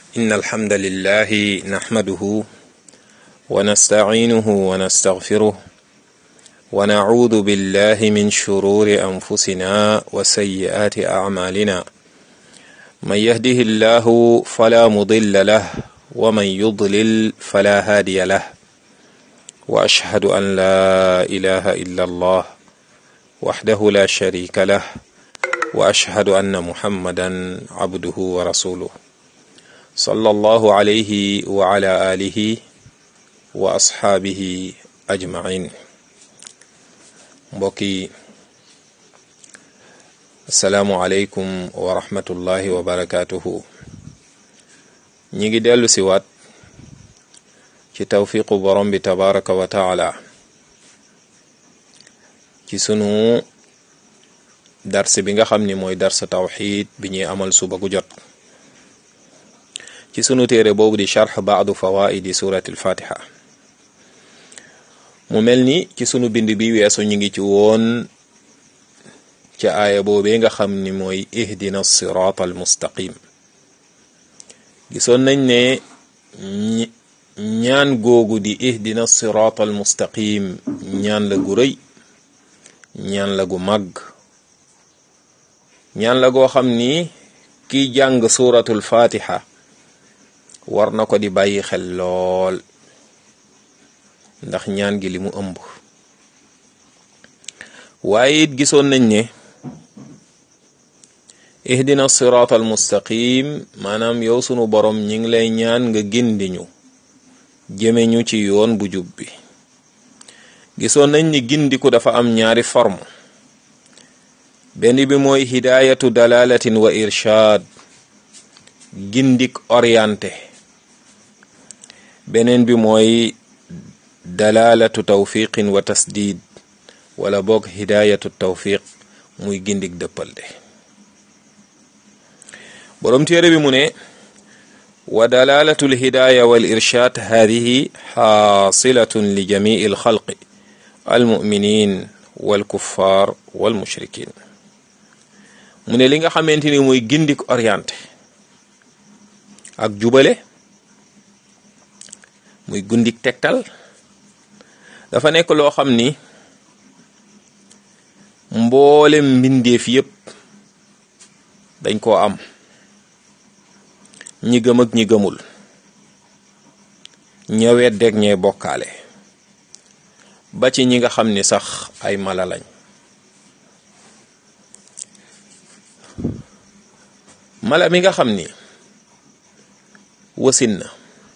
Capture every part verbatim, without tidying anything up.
إن الحمد لله نحمده ونستعينه ونستغفره ونعوذ بالله من شرور أنفسنا وسيئات أعمالنا من يهده الله فلا مضل له ومن يضلل فلا هادي له وأشهد أن لا إله إلا الله وحده لا شريك له وأشهد أن محمدا عبده ورسوله صلى الله عليه وعلى آله وأصحابه أجمعين. mbokki asalaamu aleykum wa rahmatullahi wa barakatuhu. ñi ngi dellu si waat ci tawfiqu borom bi tabaraka wa taala ci sunu dars bi nga xam ni mooy dars tawxid bi ñuy amal suba gu jot ci sunu téere boobu di charx baadu fawaidi surati alfatiha. mu mel ni ci sunu bind bi weesu ñu ngi ci woon ci aaya boobee nga xam ni mooy ihdina sirata al mustaqim. gisoon nañ ne ñaan googu di ihdina sirata al mustaqim ñaan la gu rëy, ñaan la gu màgg, ñaan la goo xam ni kiy jàng suratul fatiha war na ko di bàyyi xel lool, ndax ñaan gi li mu ëmb. waaye it gisoon nañ ne ihdina siraat al mustaqim maanaam yow sunu borom ñi ngi lay ñaan nga gindiñu jëme ñu ci yoon bu jub bi. gisoon nañ ni gindiku dafa am ñaari forme. benn bi mooy hidayatu dalalatin wa irshad, gindik orienté. beneen bi mooy dalalatu tawfiqin wa tasdid, wala boog hidayatu tawfiq muy gindik dëppal de. borom téere bi mu ne wa dalalatu alhidaya wal irshad hadihi xaasilatun li jamii alxalqi almuminin walkuffar walmushrikin. mu ne li nga xamante ni mooy gindik orienté ak jubale, muy gundik tegtal, dafa nekk loo xam ni mboolem mbindeef yépp dañ koo am, ñi gëm ak ñi gëmul, ña weddeek ñee bokkaale, ba ci ñi nga xam ni sax ay mala lañ. mala mi nga xam ni wasin na,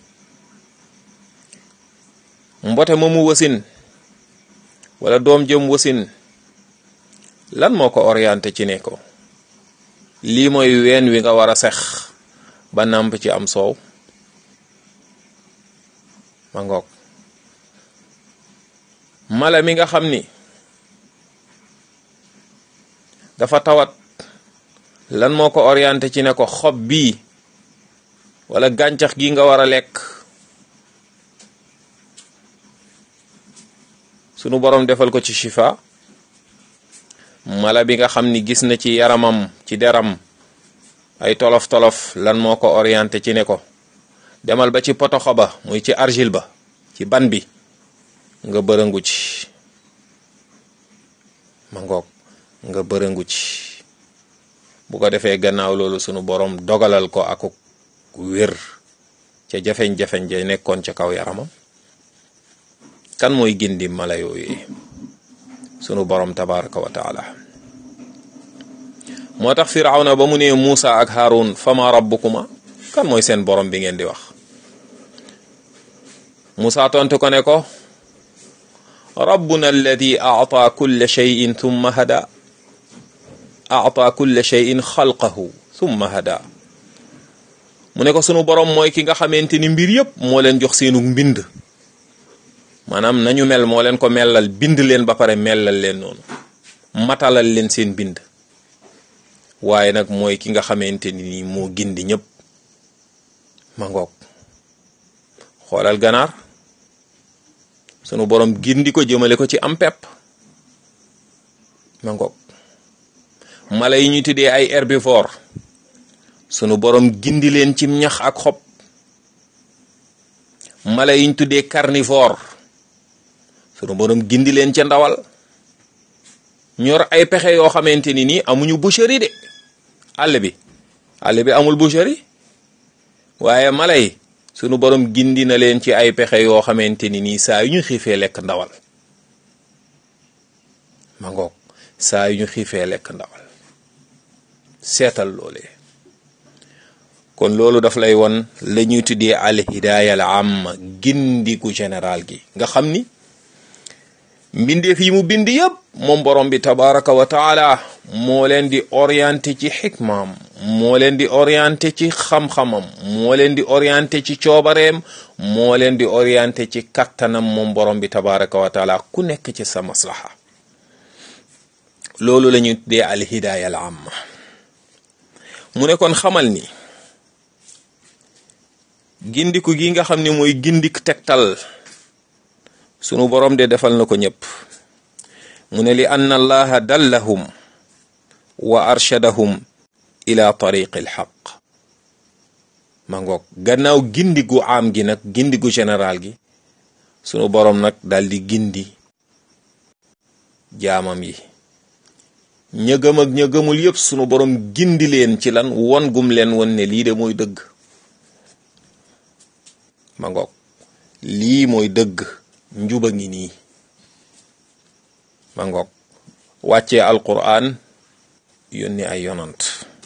mbote moomu wasin wala doom jëm wasin, lan moo ko orienté ci ne ko lii mooy ween wi nga war a sex ba nàmp ci am soow? ma ngoog. mala mi nga xam ni dafa tawat, lan moo ko orienté ci ne ko xob bii wala gàncax gi nga war a lekk? sunu borom defal ko ci shifa. mala bi nga xam ni gis na ci yaramam, ci deram ay tolof-tolof, lan moo ko orienté ci ne ko demal ba ci potoxo ba, muy ci argile ba, ci ban bi, nga bërëngu ci. ma ngoog, nga bërëngu ci. bu ko defee gannaaw loolu sunu borom dogalal ko akuk wér ca jafeñ-jafeñ ja nekkoon ca kaw yaramam. kan mooy gindi mala yooyu? sunu borom tabaraka wa taala. moo tax firawna ba mu ne Muusa ak Haarun fama rabbukuma, kan mooy seen borom bi ngeen di wax? Muusa tontu ko ne ko rabbuna alladi a'ta kulla shay'in thumma hada a'ta kulla shay'in xalqahu thumma hada. mu ne ko sunu borom mooy ki nga xamante ni mbir yépp moo leen jox seenu mbind, maanaam nañu mel moo leen ko mellal, bind leen ba pare mellal leen noonu, matalal leen seen bind. waaye nag mooy ki nga xamante ni moo gindi ñëpp. ma ngoog. xoolal ganaar, sunu borom gindi ko jëmale ko ci am pepp. ma ngoog. mala yi ñu tuddee ay herbivore, sunu borom gindi leen ci ñax ak xob. mala yiñ tuddee carnivore sunu borom gindi leen ca ndawal. ñor ay pexe yoo xamante ni nii amuñu boucherie de àll bi àll bi amul boucherie waaye mala yi sunu borom gindi na leen ci ay pexe yoo xamante ni nii saa yu ñu xiifee lekk ndawal. ma ngoog saa yu ñu xiifee lekk ndawal seetal loolee. kon loolu daf lay won la ñuy tuddee al hidaaya al amma gindiku général gi nga xam ni mbindeef yi mu bind yëpp moom borom bi tabaraka wa taala moo leen di orienté ci xikmaam, moo leen di orienté ci xam-xamam, moo leen di orienté ci coobareem, moo leen di orienté ci kattanam moom borom bi tabaraka wa taala ku nekk ci sa maslaha. loolu la ñuy tuddee al hidaaya al amma. mu ne kon xamal ni gindiku gi nga xam ne mooy gindik tegtal sunu borom de defal na ko ñëpp. mu ne li anna allaha dallahum wa arshadahum ila tariqi alxaq. ma ngoog gannaaw gindigu am gi nag gindigu général gi sunu borom nag daal di gindi jaamam yi ña gëm ak ña gëmul yëpp sunu borom gindi leen ci lan won gum leen won ne lii de mooy dëgg. ma ngoog lii mooy dëgg njuba ngi nii. ma ngoog wàccee alquran yónni ay yonant.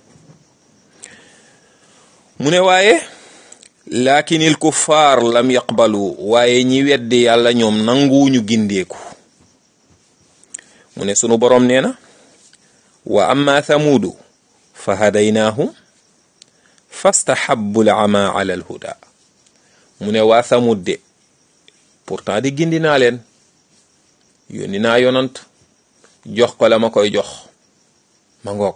mu ne waaye laakinil kuffaar lam yaqbalu waaye ñi weddi yàlla ñoom nanguwuñu gindeeku. mu ne sunu borom nee na wa amma thamuudu fa hadaynaahum fastahabbu al ama ala al huda. mu ne waa Samud de pourtant di gindi naa leen yónni naa yonant jox ko la ma koy jox. ma ngoog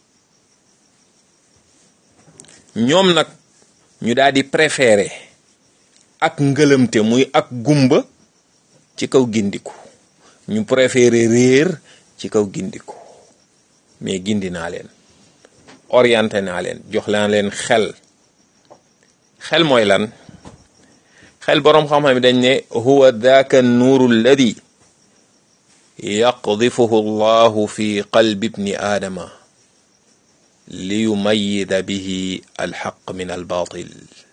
ñoom nag ñu daal di préféré ak ngëlëmte muy ak gumba ci kaw gindiku. ñu préféré réer ci kaw gindiku. mais gindi naa leen orienté naa leen jox naa leen xel. xel mooy lan? xel boroom xam-xam yi dañ ne huwa daaka nuuru alladi yaqdifuhu allahu fi qalbi ibni aadama li yumayida bihi alxaq min albaatil.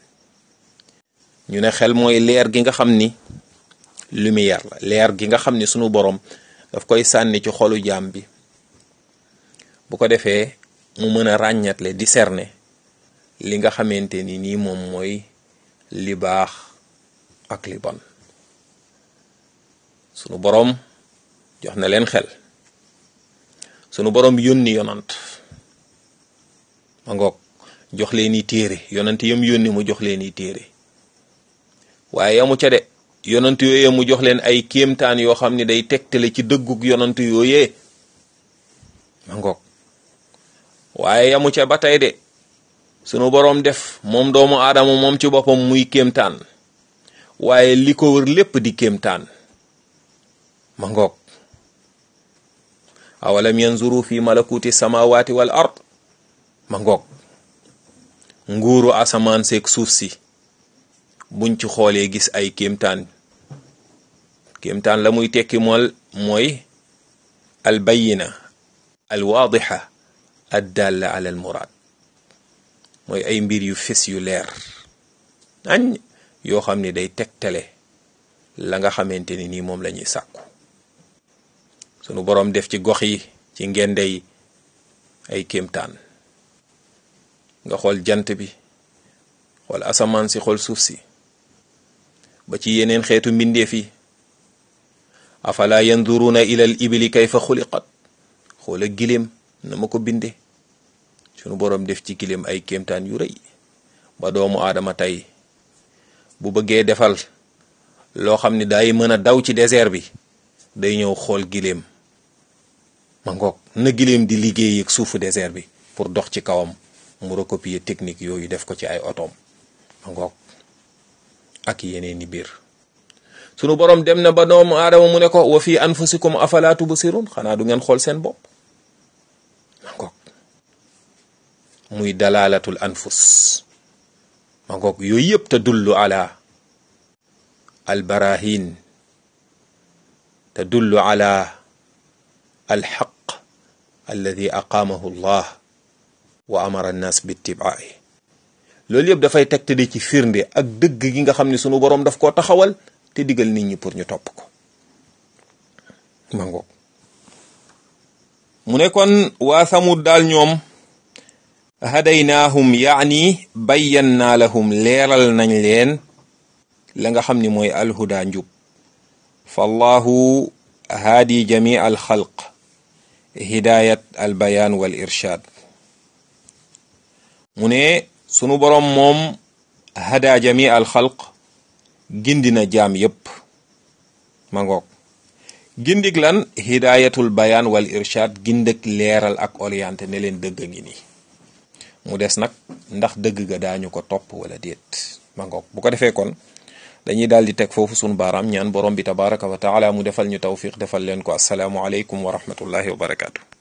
ñu ne xel mooy leer gi nga xam ni lumière la, leer gi nga xam ni sunu boroom daf koy sànni ci xolu jaam bi bu ko defee mu mën a ràññatle discerner li nga xamante ni nii moom mooy li baax ak li bon. sunu boroom jox na leen xel. sunu boroom yónni yonant ma ngoog jox leen i téere yonant yam yónni mu jox leen i téere waaye yamu ca de yonant yooyee mu jox leen ay kéemtaan yoo xam ne day tegtale ci dëggug yonant yooyee ma ngoog waaye yamu ca ba tey de sunu boroom def moom doomu aadama moom ci boppam muy kéemtaan waaye li ko wër lépp di kéemtaan. ma ngoog awalam yanzuru fi malakuti samawati wal ard. ma ngoog nguuru asamaan seeg suuf si buñ ci xoolee gis ay kéemtaan. kéemtaan la muy tekki mool mooy al bayina al waadixa ad dalla ala al murad. mooy ay mbir yu fes yu leer añ yoo xam ne day tegtale la nga xamante ni nii moom la ñuy sàkku. sunu boroom def ci gox yi ci ngende yi ay kéemtaan. nga xool jant bi xool asamaan si xool suuf si ba ci yeneen xeetu mbindeef yi. afala yanzuruna ila al ibili kayfa xuliqat. xoola giléem na ma ko binde. sunu boroom def ci giléem ay kéemtaan yu rëy ba doomu aadama tey bu bëggee defal loo xam ne day mën a daw ci désert bi day ñëw xool giléem. ma ngoog na giléem di liggéey ak suufu désert bi pour dox ci kawam mu recopier technique yooyu def ko ci ay otoom. ma ngoog ak yeneen i biir. sunu boroom dem na ba doomu aadama mu ne ko wa fi anfusikum afala tubsirun. xanaa du ngeen xool seen bopp. ma ngoog muy dalalatul anfus ma ngoog yooyu yëpp tadullu ala al barahin tadullu ala al xaq alladi aqaamahu allah wa amara annas bi ittibaai loolu yëpp dafay tegtale ci firnde ak dëgg gi nga xam ne sunu boroom daf koo taxawal te digal nit ñi pour ñu topp ko ma ngoog mu ne kon waa samud daal ñoom hadaynaahum yaani bayyannaa lahum leeral nañ leen la nga xam ni mooy alhuda njub fallahu haadi jami al xalq hidayat al bayaan wal irshad mu ne sunu boroom moom hada jami al xalq gindi na jaam yépp ma ngoog gindik lan hidayatul bayaan wal irshad gindik leeral ak orienté ne leen dëgg ngi nii mu des nag ndax dëgg ga daañu ko topp wala déet ma ngoog bu ko defee kon dañuy daal di teg foofu sunu baaraam ñaan borom bi tabaraka wa taala mu defal ñu tawfiq defal leen ko assalaamu aleykum wa rahmatullahi wa barakaatu